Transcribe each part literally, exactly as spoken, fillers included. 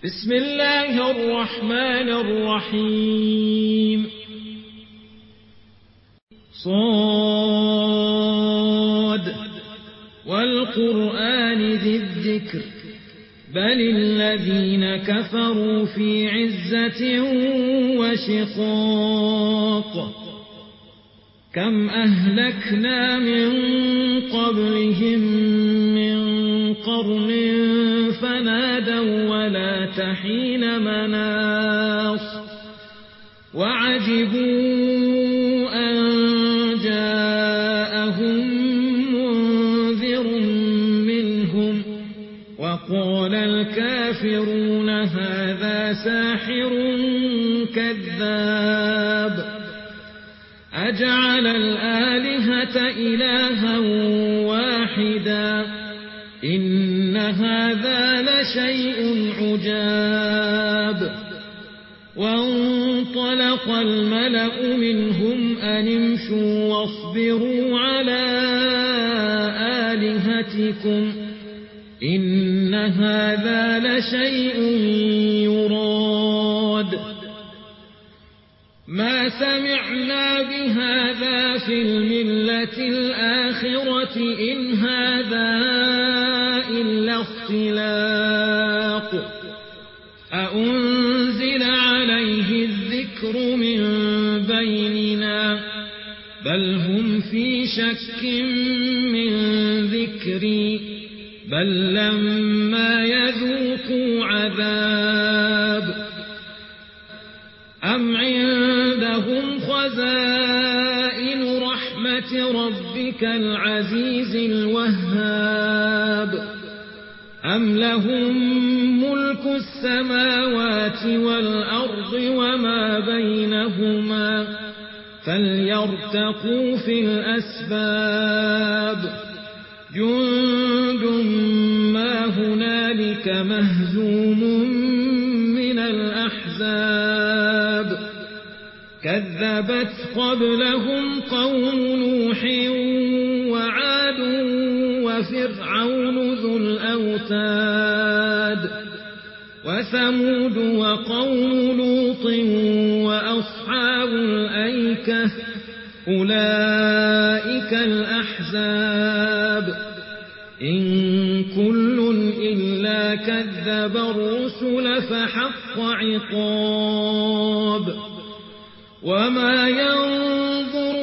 بسم الله الرحمن الرحيم صاد والقرآن ذي الذكر بل الذين كفروا في عزة وشقاق كم أهلكنا من قبلهم من قرن فنادوا ولا تحين مناص وعجبوا أن جاءهم منذر منهم وقال الكافرون هذا ساحر كذاب أجعل الآلهة إلها واحدا إن هذا لشيء عجاب وانطلق الملأ منهم أن امشوا واصبروا على آلهتكم إن هذا لشيء يراد ما سمعنا بهذا في الملة الآخرة إن هذا إلا اختلاق أأنزل عليه الذكر من بيننا بل هم في شك من ذكري بل لما يذوقوا عذاب أم عندهم خزائن رحمة ربك العزيز الوهاب أم لهم ملك السماوات والأرض وما بينهما فليرتقوا في الأسباب جند ما هنالك مهزوم من الأحزاب كذبت قبلهم قوم نوح وعاد وفرعون ذو الأوتاد وثمود وقوم لوط وأصحاب الأيكة أولئك الأحزاب إن كل إلا كذب الرسل فحق عقاب وما ينظر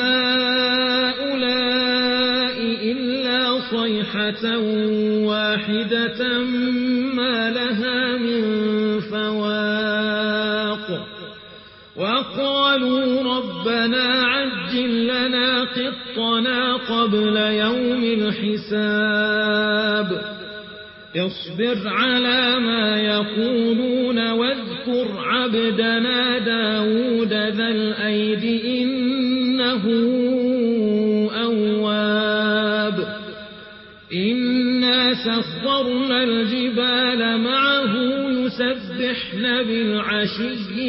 هؤلاء إلا صيحة واحدة ما لها من فواق وقالوا ربنا عجل لنا قطنا قبل يوم الحساب اصبر على ما يقولون واذكر عبدنا داود ذا الأيد إنه أواب إنا سخرنا الجبال معه يسبحن بالعشي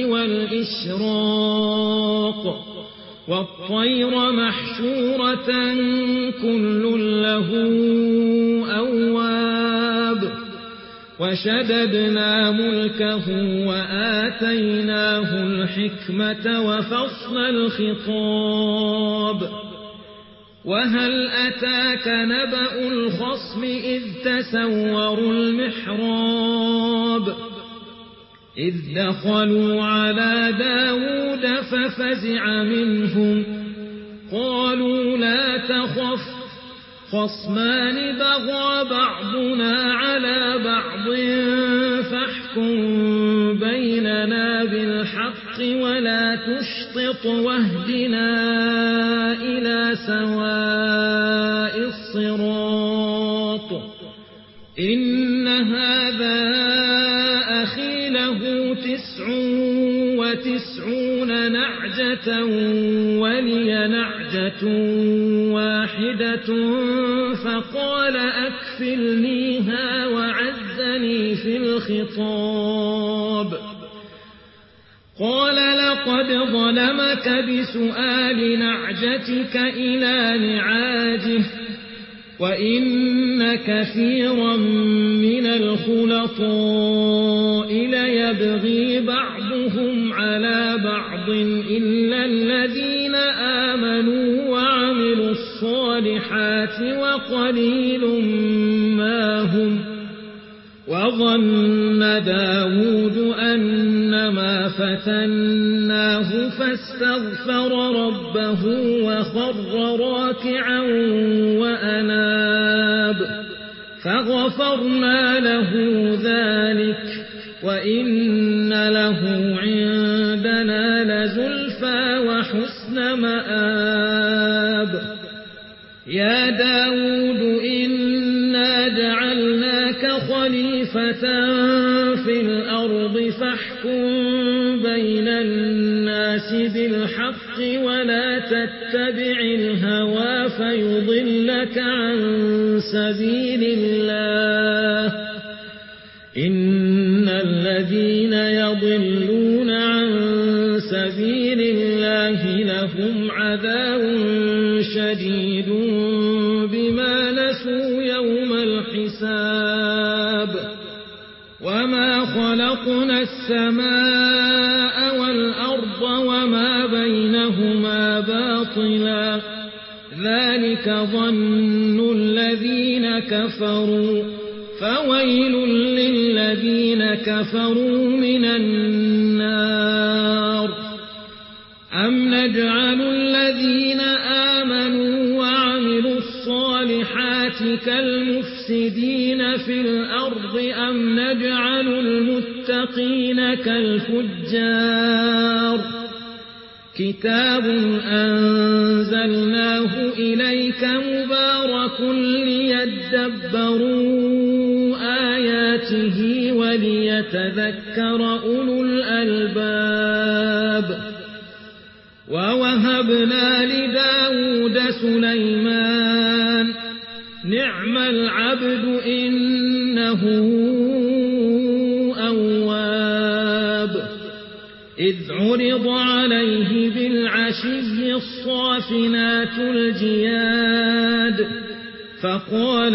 والإشراق والطير محشورة كل له أواب وشددنا ملكه وآتيناه الحكمة وفصل الخطاب وهل أتاك نبأ الخصم إذ تسوروا المحراب إذ دخلوا على داود ففزع منهم قالوا لا تخف خصمان بغى بعضنا على بعض فاحكم بيننا بالحق ولا تشطط واهدنا إلى سواء الصراط إن هذا أخي له تسع وتسعون نعجة ولي نعجة واحدة فقال أكفلنيها وعزني في الخطاب قال لقد ظلمك بسؤال نعجتك إلى نعاجه وإن كثيرا من الخلطاء يبغي بعضهم على بعض إلا الذين آمنوا وعملوا الصالحات وقليل ما هم. وظن داود أنما فتناه فاستغفر ربه وخر راكعا وأناب فغفرنا له ذلك وإن له عندنا لزلفى وحسن مآب. يا داود إنا جعلناك خليفة في الأرض فاحكم بين الناس بالحق ولا تتبع الهوى فيضلك عن سبيل الله. إن الذين يضلون عن سبيل الله لهم عذاب شديد بما نسوا يوم الحساب. وما خلقنا السماء والأرض وما بينهما باطلا ذلك ظن الذين كفروا فويل للذين كفروا من النار. أم نجعل الذين آمنوا وعملوا الصالحات كالمفسدين في الأرض أم نجعل المتقين كالفجار. كتاب أنزلناه إليك مبارك ليدبروا آياته وليتذكر أولو الألباب. ووهبنا لداود سليمان نعم العبد إنه أواب. إذ عرض عليه بالعشي الصافنات الجياد فقال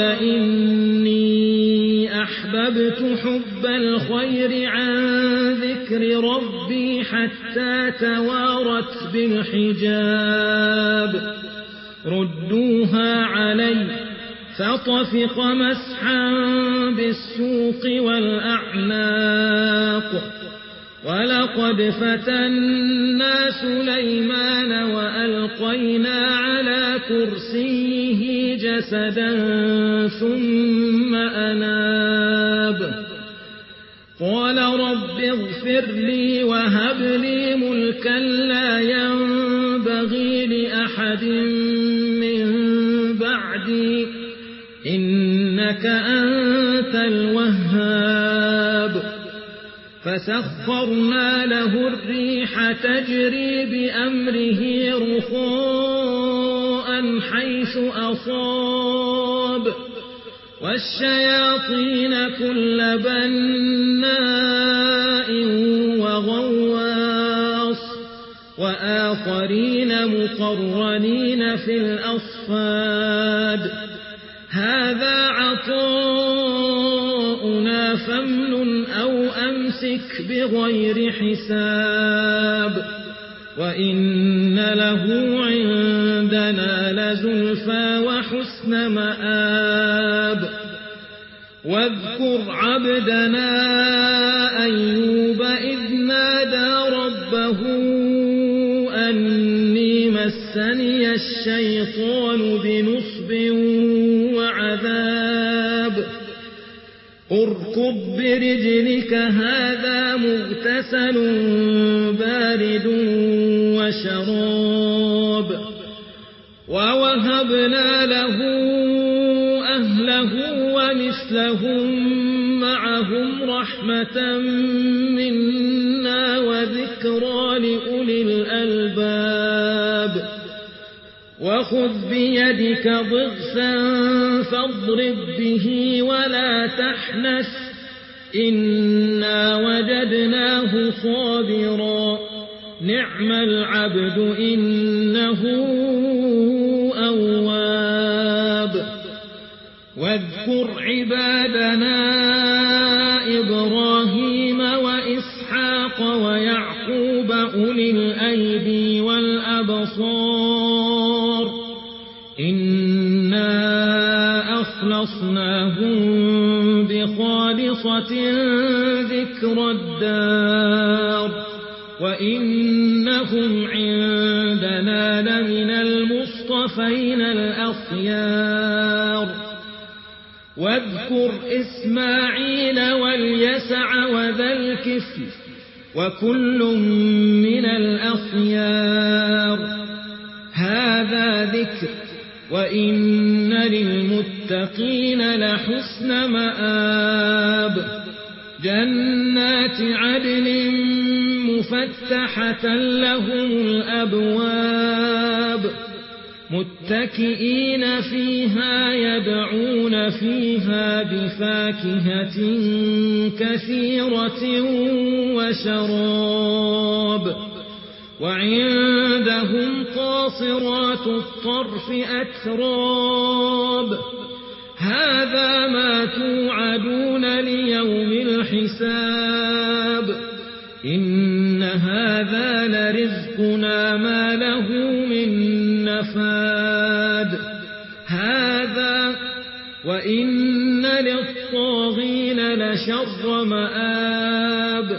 إني أحببت حب الخير عن ذكر ربي حتى توارت بالحجاب. ردوها علي فطفق مسحا بالسوق والأعناق. ولقد فتنا سليمان وألقينا على كرسيه جسدا ثم أناب. قال رب اغفر لي وهب لي ملكا لا ينبغي لأحد من بعدي إنك أنت الوهاب. فسخرنا له الريح تجري بأمره رخاء حيث أصاب والشياطين كل بناء وغواص وآخرين مقرنين في الأصفاد. هذا عطاؤنا فامنن أو أمسك بغير حساب وإن له عندنا لزلفى وحسن مآب. واذكر عبدنا أيوب إذ نادى ربه أني مسني الشيطان بنصب وعذاب. اركض برجلك هذا مغتسل بارد وشراب. ووهبنا له أهله ومثلهم معهم رحمة منا وذكرى لأولي الألباب. وخذ بيدك ضغثا فاضرب به ولا تحنث إنا وجدناه صابرا نعم العبد إنه أواب. واذكر عبادنا إبراهيم وإسحاق وإسحاق ويعقوب أولي الأيدي والأبصار إنا أخلصناهم بخالصة ذكر الدار وإنهم عندنا لمن المصطفين الأخيار واذكر إسماعيل واليسع وذا الكفل وكل من الأخيار هذا ذكر وإن للمتقين لحسن مآب جنات عدن مفتحة لهم الأبواب متكئين فيها يدعون فيها بفاكهة كثيرة وشراب وعندهم قاصرات الطرف أتراب هذا ما توعدون ليوم الحساب إن هذا لرزقنا ما له من نفاد هذا وإن للطاغين لشر مآب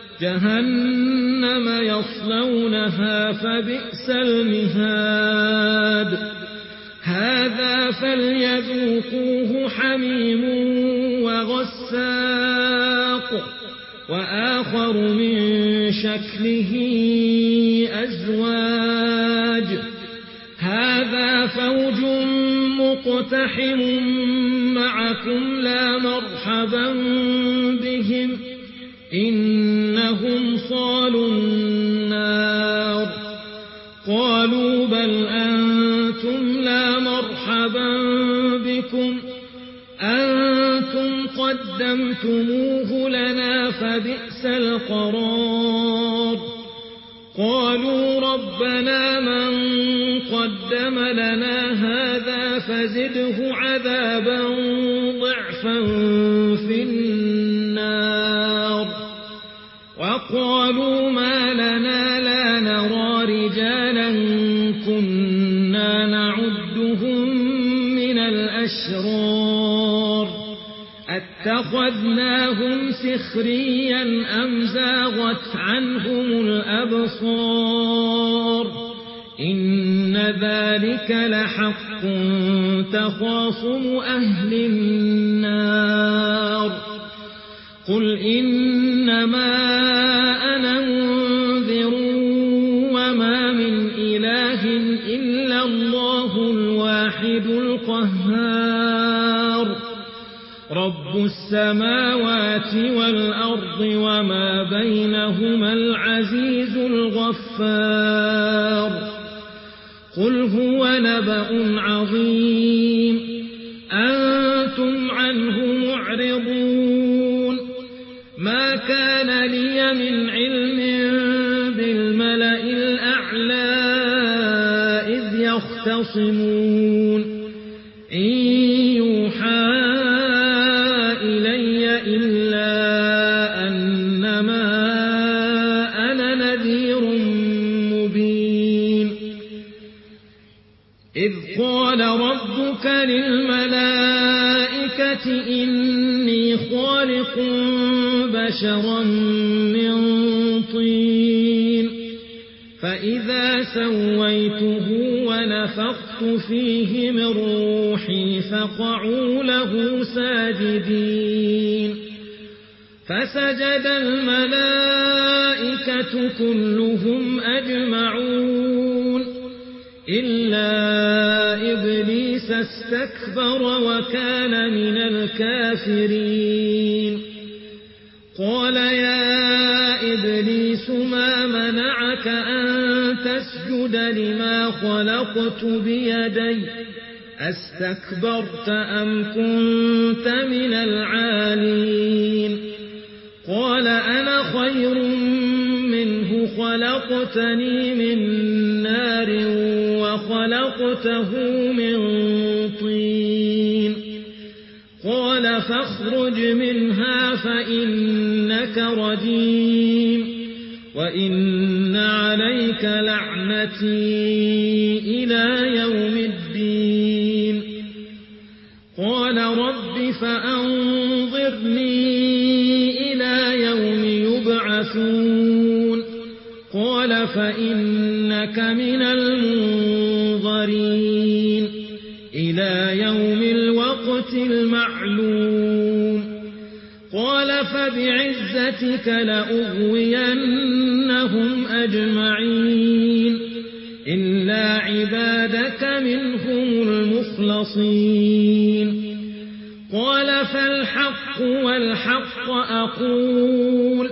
جهنم يصلونها فبئس المهاد هذا فليذوقوه حميم وغساق وآخر من شكله أزواج هذا فوج مقتحم معكم لا مرحبا بهم إنهم صالوا النار قالوا بل أنتم لا مرحبا بكم أنتم قدمتموه لنا فبئس القرار قالوا ربنا من قدم لنا هذا فزده عذابا ضعفا في النار وقالوا ما لنا لا نرى رجالا كنا نعدهم من الأشرار اتخذناهم سخريا أم زاغت عنهم الأبصار إن ذلك لحق تخاصم أهل النار قل إنما أنا منذر وما من إله إلا الله الواحد القهار رب السماوات والأرض وما بينهما العزيز الغفار قل هو نبأ عظيم أنتم عنه معرضون ما كان لي من علم بالملأ الأعلى إذ يختصمون إن يوحى إلي إلا أنما أنا نذير مبين إذ قال ربك للملائكة إني خالق بشرا من طين فإذا سويته ونفخت فيه من روحي فقعوا له ساجدين فسجد الملائكة كلهم أجمعون إلا إبليس استكبر وكان من الكافرين قال يا إبليس ما منعك أن تسجد لما خلقت بيدي أستكبرت أم كنت من العالين قال أنا خير منه خلقتني من نار وخلقته من طين قال فاخرج منها فإنك رجيم وإن عليك لعنتي إلى يوم الدين قال رب فأنظرني إلى يوم يبعثون قال فإنك من المنظرين إلى يوم الوقت المعلوم قال فبعزتك لأغوينهم أجمعين إلا عبادك منهم المخلصين قال فالحق والحق أقول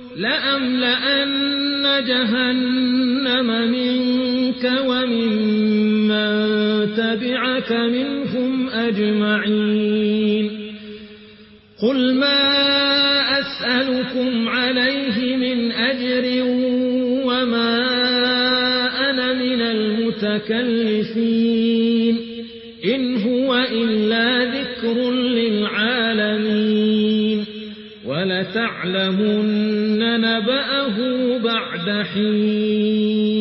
لأملأن جهنم منك وممن تبعك منهم أجمعين قل ما أسألكم عليه من أجر وما أنا من المتكلفين إن هو إلا ذكر للعالمين ولتعلمن نبأه بعد حين